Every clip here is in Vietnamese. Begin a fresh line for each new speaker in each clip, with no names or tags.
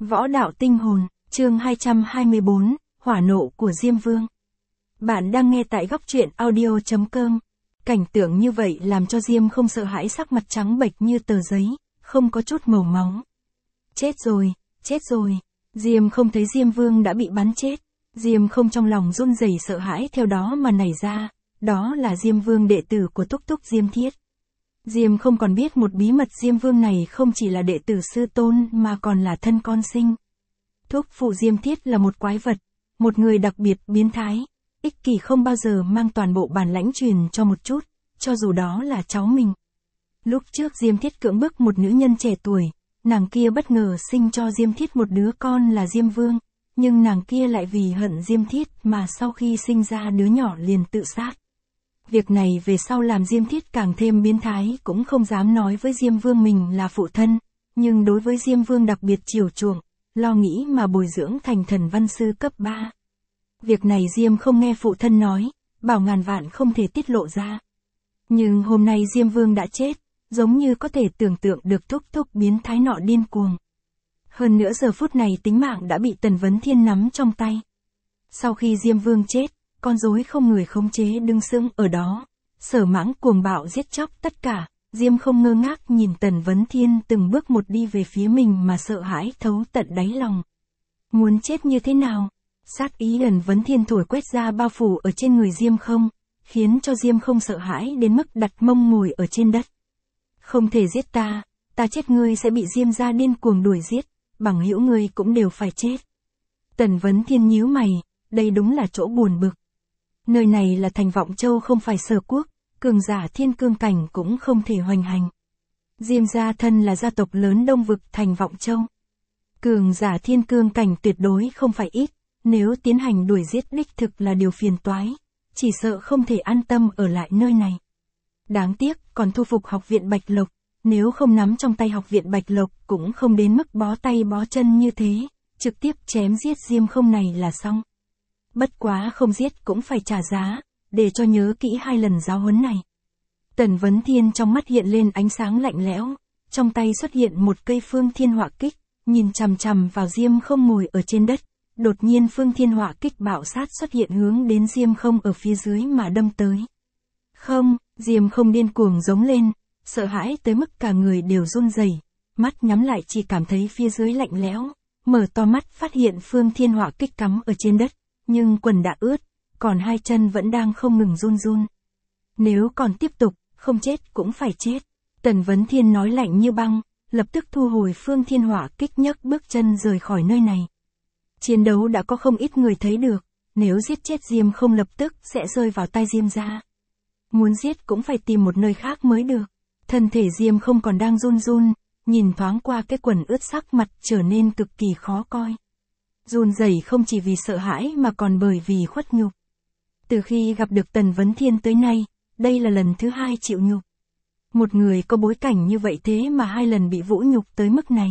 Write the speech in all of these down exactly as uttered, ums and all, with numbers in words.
Võ đạo tinh hồn, chương hai trăm hai mươi bốn, hỏa nộ của Diêm Vương. Bạn đang nghe tại góc truyện audio chấm com. Cảnh tượng như vậy làm cho Diêm không sợ hãi, sắc mặt trắng bệch như tờ giấy, không có chút màu máu. Chết rồi, chết rồi. Diêm không thấy Diêm Vương đã bị bắn chết. Diêm không trong lòng run rẩy sợ hãi theo đó mà nảy ra, đó là Diêm Vương đệ tử của Túc Túc Diêm Thiết. Diêm không còn biết một bí mật, Diêm Vương này không chỉ là đệ tử sư tôn mà còn là thân con sinh. Thúc phụ Diêm Thiết là một quái vật, một người đặc biệt biến thái, ích kỷ, không bao giờ mang toàn bộ bản lãnh truyền cho một chút, cho dù đó là cháu mình. Lúc trước Diêm Thiết cưỡng bức một nữ nhân trẻ tuổi, nàng kia bất ngờ sinh cho Diêm Thiết một đứa con là Diêm Vương, nhưng nàng kia lại vì hận Diêm Thiết mà sau khi sinh ra đứa nhỏ liền tự sát. Việc này về sau làm Diêm Thiết càng thêm biến thái, cũng không dám nói với Diêm Vương mình là phụ thân, nhưng đối với Diêm Vương đặc biệt chiều chuộng, lo nghĩ mà bồi dưỡng thành thần văn sư cấp ba. Việc này Diêm không nghe phụ thân nói, bảo ngàn vạn không thể tiết lộ ra. Nhưng hôm nay Diêm Vương đã chết, giống như có thể tưởng tượng được thúc thúc biến thái nọ điên cuồng. Hơn nữa giờ phút này tính mạng đã bị Tần Vấn Thiên nắm trong tay. Sau khi Diêm Vương chết, con rối không người khống chế đứng sững ở đó, Sở Mãng cuồng bạo giết chóc tất cả. Diêm không ngơ ngác nhìn Tần Vấn Thiên từng bước một đi về phía mình mà sợ hãi thấu tận đáy lòng. Muốn chết như thế nào? Sát ý Tần Vấn Thiên thổi quét ra bao phủ ở trên người Diêm không, khiến cho Diêm không sợ hãi đến mức đặt mông ngồi ở trên đất. Không thể giết ta, ta chết ngươi sẽ bị Diêm gia điên cuồng đuổi giết, bằng hữu ngươi cũng đều phải chết. Tần Vấn Thiên nhíu mày, đây đúng là chỗ buồn bực. Nơi này là thành Vọng Châu, không phải Sở Quốc, cường giả thiên cương cảnh cũng không thể hoành hành. Diêm gia thân là gia tộc lớn đông vực thành Vọng Châu. Cường giả thiên cương cảnh tuyệt đối không phải ít, nếu tiến hành đuổi giết đích thực là điều phiền toái, chỉ sợ không thể an tâm ở lại nơi này. Đáng tiếc, còn thu phục học viện Bạch Lộc, nếu không nắm trong tay học viện Bạch Lộc cũng không đến mức bó tay bó chân như thế, trực tiếp chém giết Diêm không này là xong. Bất quá không giết cũng phải trả giá, để cho nhớ kỹ hai lần giáo huấn này. Tần Vấn Thiên trong mắt hiện lên ánh sáng lạnh lẽo, trong tay xuất hiện một cây Phương Thiên Hỏa Kích, nhìn chằm chằm vào Diêm không ngồi ở trên đất. Đột nhiên Phương Thiên Hỏa Kích bạo sát xuất hiện hướng đến Diêm không ở phía dưới mà đâm tới. Không, Diêm không điên cuồng giống lên, sợ hãi tới mức cả người đều run rẩy, mắt nhắm lại chỉ cảm thấy phía dưới lạnh lẽo, mở to mắt phát hiện Phương Thiên Hỏa Kích cắm ở trên đất, nhưng quần đã ướt, còn hai chân vẫn đang không ngừng run run. Nếu còn tiếp tục, không chết cũng phải chết. Tần Vấn Thiên nói lạnh như băng, lập tức thu hồi Phương Thiên Hỏa Kích, nhấc bước chân rời khỏi nơi này. Chiến đấu đã có không ít người thấy được, nếu giết chết Diêm không lập tức sẽ rơi vào tay Diêm gia. Muốn giết cũng phải tìm một nơi khác mới được. Thân thể Diêm không còn đang run run, nhìn thoáng qua cái quần ướt, sắc mặt trở nên cực kỳ khó coi. Run rẩy không chỉ vì sợ hãi mà còn bởi vì khuất nhục. Từ khi gặp được Tần Vấn Thiên tới nay, đây là lần thứ hai chịu nhục. Một người có bối cảnh như vậy thế mà hai lần bị vũ nhục tới mức này.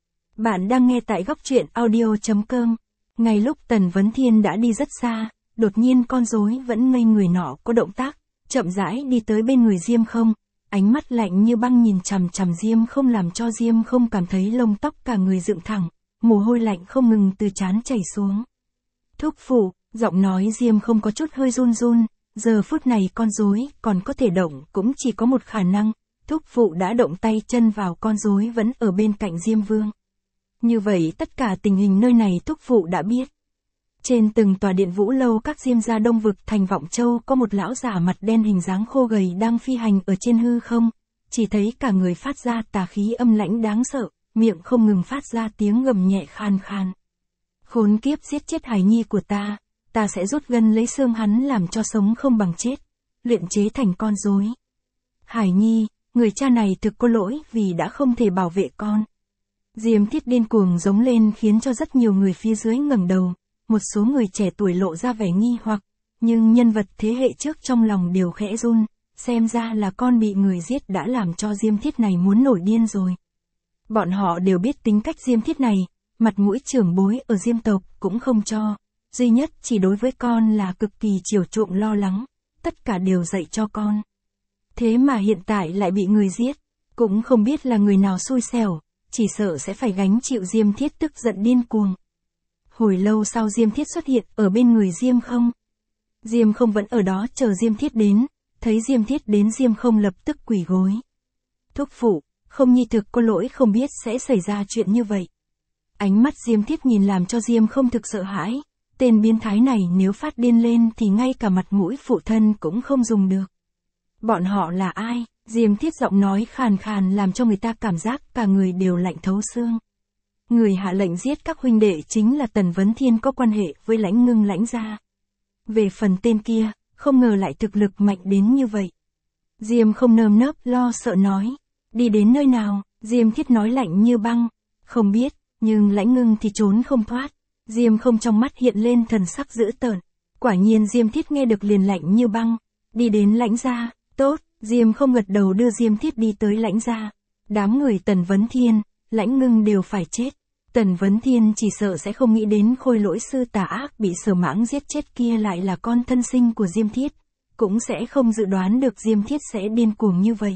Bạn đang nghe tại góc truyện audio chấm com. Ngay lúc Tần Vấn Thiên đã đi rất xa, đột nhiên con rối vẫn ngây người nọ có động tác, chậm rãi đi tới bên người Diêm không, ánh mắt lạnh như băng nhìn chằm chằm Diêm không, làm cho Diêm không cảm thấy lông tóc cả người dựng thẳng, mồ hôi lạnh không ngừng từ trán chảy xuống. Thúc phụ, giọng nói Diêm không có chút hơi run run, giờ phút này con rối còn có thể động cũng chỉ có một khả năng, thúc phụ đã động tay chân vào con rối vẫn ở bên cạnh Diêm Vương. Như vậy tất cả tình hình nơi này thúc phụ đã biết. Trên từng tòa điện vũ lâu các Diêm gia đông vực thành Vọng Châu có một lão giả mặt đen hình dáng khô gầy đang phi hành ở trên hư không, chỉ thấy cả người phát ra tà khí âm lãnh đáng sợ, miệng không ngừng phát ra tiếng gầm nhẹ khan khan. Khốn kiếp, giết chết hài nhi của ta, ta sẽ rút gân lấy xương hắn làm cho sống không bằng chết, luyện chế thành con rối. Hải nhi, người cha này thực có lỗi vì đã không thể bảo vệ con. Diêm Thiết điên cuồng giống lên khiến cho rất nhiều người phía dưới ngẩng đầu, một số người trẻ tuổi lộ ra vẻ nghi hoặc, nhưng nhân vật thế hệ trước trong lòng đều khẽ run, xem ra là con bị người giết đã làm cho Diêm Thiết này muốn nổi điên rồi. Bọn họ đều biết tính cách Diêm Thiết này, mặt mũi trưởng bối ở Diêm tộc cũng không cho, duy nhất chỉ đối với con là cực kỳ chiều chuộng lo lắng, tất cả đều dạy cho con. Thế mà hiện tại lại bị người giết, cũng không biết là người nào xui xẻo, chỉ sợ sẽ phải gánh chịu Diêm Thiết tức giận điên cuồng. Hồi lâu sau Diêm Thiết xuất hiện ở bên người Diêm Không. Diêm Không vẫn ở đó chờ Diêm Thiết đến, thấy Diêm Thiết đến Diêm Không lập tức quỳ gối. Thúc phụ, Không nhi thực có lỗi không biết sẽ xảy ra chuyện như vậy. Ánh mắt Diêm Thiết nhìn làm cho Diêm Không thực sợ hãi, tên biến thái này nếu phát điên lên thì ngay cả mặt mũi phụ thân cũng không dùng được. Bọn họ là ai? Diêm Thiết giọng nói khàn khàn làm cho người ta cảm giác cả người đều lạnh thấu xương. Người hạ lệnh giết các huynh đệ chính là Tần Vấn Thiên có quan hệ với Lãnh Ngưng Lãnh gia. Về phần tên kia, không ngờ lại thực lực mạnh đến như vậy. Diêm Không nơm nớp lo sợ nói. Đi đến nơi nào? Diêm Thiết nói lạnh như băng. Không biết, nhưng Lãnh Ngưng thì trốn không thoát. Diêm Không trong mắt hiện lên thần sắc dữ tợn. Quả nhiên Diêm Thiết nghe được liền lạnh như băng. Đi đến Lãnh gia, tốt. Diêm Không gật đầu đưa Diêm Thiết đi tới Lãnh gia. Đám người Tần Vấn Thiên, Lãnh Ngưng đều phải chết. Tần Vấn Thiên chỉ sợ sẽ không nghĩ đến khôi lỗi sư tà ác bị Sở Mãng giết chết kia lại là con thân sinh của Diêm Thiết. Cũng sẽ không dự đoán được Diêm Thiết sẽ điên cuồng như vậy.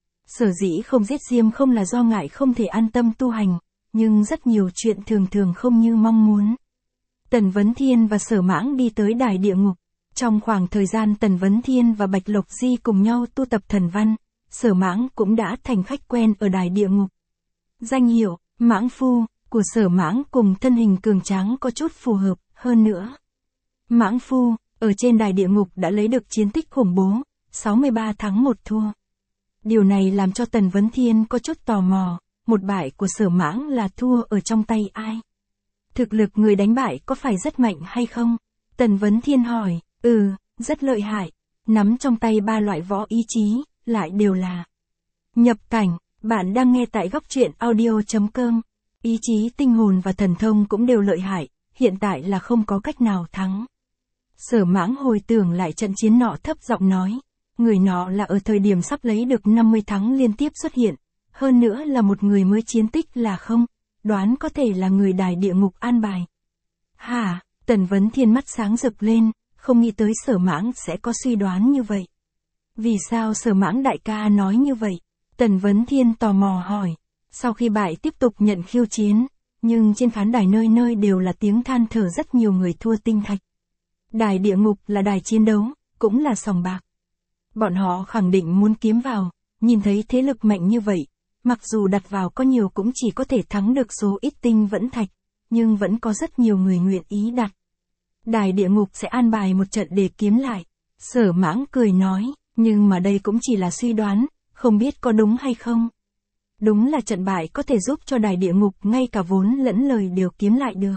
Sở dĩ không giết Diêm Không là do ngại không thể an tâm tu hành, nhưng rất nhiều chuyện thường thường không như mong muốn. Tần Vấn Thiên và Sở Mãng đi tới đài địa ngục. Trong khoảng thời gian Tần Vấn Thiên và Bạch Lộc Di cùng nhau tu tập thần văn, Sở Mãng cũng đã thành khách quen ở đài địa ngục. Danh hiệu, Mãng Phu, của Sở Mãng cùng thân hình cường tráng có chút phù hợp, hơn nữa. Mãng Phu, ở trên đài địa ngục đã lấy được chiến tích khủng bố, sáu mươi ba thắng một thua. Điều này làm cho Tần Vấn Thiên có chút tò mò, một bại của Sở Mãng là thua ở trong tay ai? Thực lực người đánh bại có phải rất mạnh hay không? Tần Vấn Thiên hỏi, ừ, rất lợi hại, nắm trong tay ba loại võ ý chí, lại đều là nhập cảnh. Bạn đang nghe tại góc truyện audio chấm com. Ý chí, tinh hồn và thần thông cũng đều lợi hại, hiện tại là không có cách nào thắng. Sở Mãng hồi tưởng lại trận chiến nọ thấp giọng nói, người nọ là ở thời điểm sắp lấy được năm mươi thắng liên tiếp xuất hiện, hơn nữa là một người mới chiến tích là không, đoán có thể là người đài địa ngục an bài. Hả? Tần Vấn Thiên mắt sáng rực lên, không nghĩ tới Sở Mãng sẽ có suy đoán như vậy. Vì sao Sở Mãng đại ca nói như vậy? Tần Vấn Thiên tò mò hỏi. Sau khi bại tiếp tục nhận khiêu chiến, nhưng trên khán đài nơi nơi đều là tiếng than thở rất nhiều người thua tinh thạch. Đài địa ngục là đài chiến đấu, cũng là sòng bạc. Bọn họ khẳng định muốn kiếm vào, nhìn thấy thế lực mạnh như vậy, mặc dù đặt vào có nhiều cũng chỉ có thể thắng được số ít tinh vẫn thạch, nhưng vẫn có rất nhiều người nguyện ý đặt. Đài địa ngục sẽ an bài một trận để kiếm lại. Sở Mãng cười nói, nhưng mà đây cũng chỉ là suy đoán, không biết có đúng hay không. Đúng là trận bại có thể giúp cho đài địa ngục ngay cả vốn lẫn lời đều kiếm lại được.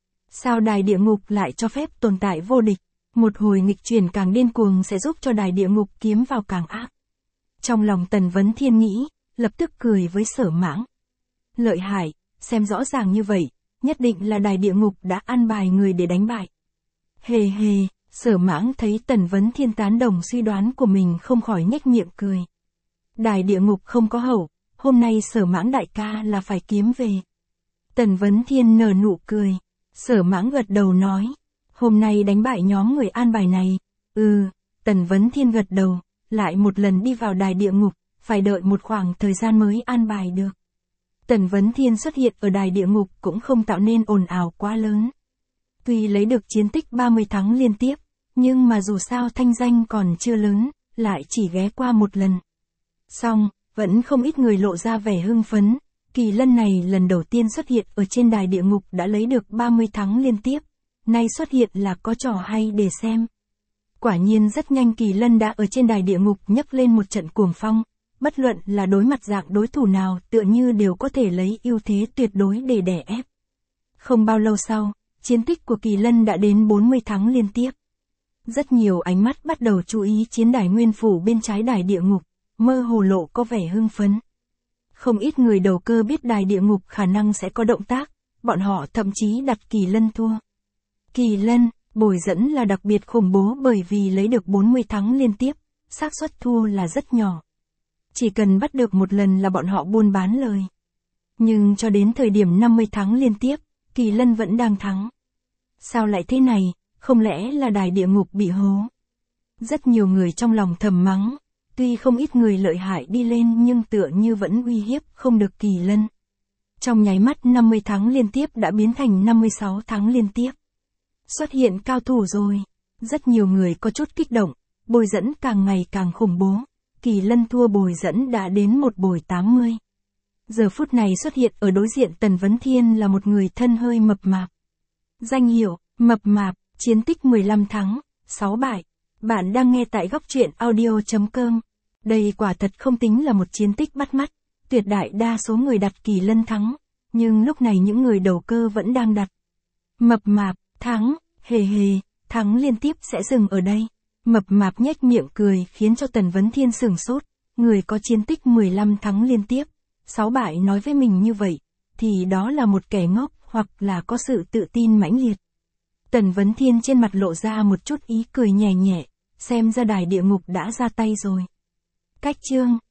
Sao đài địa ngục lại cho phép tồn tại vô địch? Một hồi nghịch chuyển càng điên cuồng sẽ giúp cho đài địa ngục kiếm vào càng ác. Trong lòng Tần Vấn Thiên nghĩ, lập tức cười với Sở Mãng. Lợi hại, xem rõ ràng như vậy, nhất định là đài địa ngục đã an bài người để đánh bại. Hề hề, Sở Mãng thấy Tần Vấn Thiên tán đồng suy đoán của mình không khỏi nhếch miệng cười. Đài địa ngục không có hậu, hôm nay Sở Mãng đại ca là phải kiếm về. Tần Vấn Thiên nở nụ cười. Sở Mãng gật đầu nói, hôm nay đánh bại nhóm người an bài này. Ừ, Tần Vấn Thiên gật đầu, lại một lần đi vào đài địa ngục, phải đợi một khoảng thời gian mới an bài được. Tần Vấn Thiên xuất hiện ở đài địa ngục cũng không tạo nên ồn ào quá lớn. Tuy lấy được chiến tích ba mươi thắng liên tiếp, nhưng mà dù sao thanh danh còn chưa lớn, lại chỉ ghé qua một lần. Xong, vẫn không ít người lộ ra vẻ hưng phấn. Kỳ Lân này lần đầu tiên xuất hiện ở trên đài địa ngục đã lấy được ba mươi thắng liên tiếp, nay xuất hiện là có trò hay để xem. Quả nhiên rất nhanh Kỳ Lân đã ở trên đài địa ngục nhấc lên một trận cuồng phong, bất luận là đối mặt dạng đối thủ nào tựa như đều có thể lấy ưu thế tuyệt đối để đè ép. Không bao lâu sau, chiến tích của Kỳ Lân đã đến bốn mươi thắng liên tiếp. Rất nhiều ánh mắt bắt đầu chú ý chiến đài nguyên phủ bên trái đài địa ngục, mơ hồ lộ có vẻ hưng phấn. Không ít người đầu cơ biết đài địa ngục khả năng sẽ có động tác, bọn họ thậm chí đặt Kỳ Lân thua. Kỳ Lân, bồi dẫn là đặc biệt khủng bố bởi vì lấy được bốn mươi thắng liên tiếp, xác suất thua là rất nhỏ. Chỉ cần bắt được một lần là bọn họ buôn bán lời. Nhưng cho đến thời điểm năm mươi thắng liên tiếp, Kỳ Lân vẫn đang thắng. Sao lại thế này, không lẽ là đài địa ngục bị hố? Rất nhiều người trong lòng thầm mắng. Tuy không ít người lợi hại đi lên nhưng tựa như vẫn uy hiếp không được Kỳ Lân. Trong nháy mắt năm mươi thắng liên tiếp đã biến thành năm mươi sáu thắng liên tiếp. Xuất hiện cao thủ rồi. Rất nhiều người có chút kích động, bồi dẫn càng ngày càng khủng bố. Kỳ Lân thua bồi dẫn đã đến một bồi tám mươi. Giờ phút này xuất hiện ở đối diện Tần Vấn Thiên là một người thân hơi mập mạp. Danh hiệu, mập mạp, chiến tích mười lăm thắng, sáu bại. Bạn đang nghe tại góc truyện audio chấm com. Đây quả thật không tính là một chiến tích bắt mắt. Tuyệt đại đa số người đặt Kỳ Lân thắng. Nhưng lúc này những người đầu cơ vẫn đang đặt. Mập mạp, thắng, hề hề, thắng liên tiếp sẽ dừng ở đây. Mập mạp nhếch miệng cười khiến cho Tần Vấn Thiên sửng sốt. Người có chiến tích mười lăm thắng liên tiếp, sáu bại nói với mình như vậy, thì đó là một kẻ ngốc hoặc là có sự tự tin mãnh liệt. Tần Vấn Thiên trên mặt lộ ra một chút ý cười nhẹ nhẹ, xem ra đài địa ngục đã ra tay rồi. Cách chương